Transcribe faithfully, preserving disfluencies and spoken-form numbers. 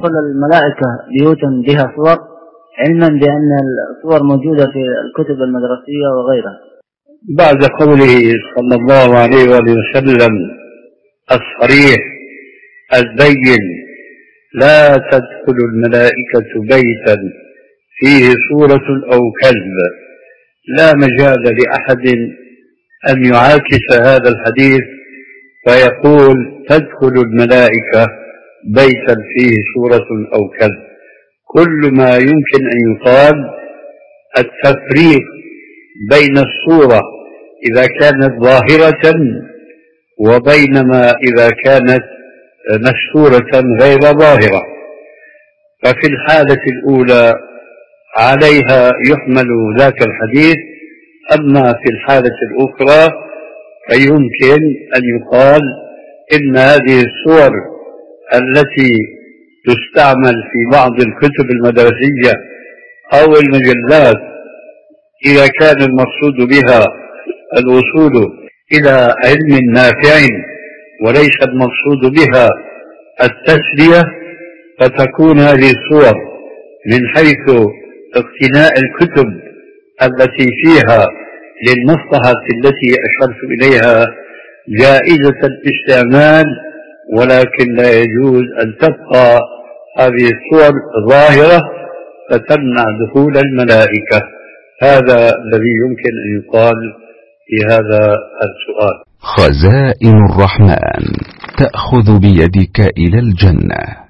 تدخل الملائكة بيوتا بها صور، علما بأن الصور موجودة في الكتب المدرسية وغيرها؟ بعد قوله صلى الله عليه وآله وسلم الصريح البين: لا تدخل الملائكة بيتا فيه صورة أو كلب، لا مجال لأحد أن يعاكس هذا الحديث فيقول تدخل الملائكة بيتا فيه صورة أو كلب. كل ما يمكن أن يقال التفريق بين الصورة إذا كانت ظاهرة وبين ما إذا كانت مستورة غير ظاهرة. ففي الحالة الأولى عليها يحمل ذاك الحديث، أما في الحالة الأخرى فيمكن أن يقال إن هذه الصور التي تستعمل في بعض الكتب المدرسية أو المجلات إذا كان المقصود بها الوصول إلى علم نافع وليس المقصود بها التسلية، فتكون هذه الصور من حيث اقتناء الكتب التي فيها للمصلحة التي أشرت إليها جائزة الاستعمال، ولكن لا يجوز أن تبقى هذه الصور ظاهرة فتمنع دخول الملائكة. هذا الذي يمكن أن يقال في هذا السؤال. خزائن الرحمن تأخذ بيدك إلى الجنة.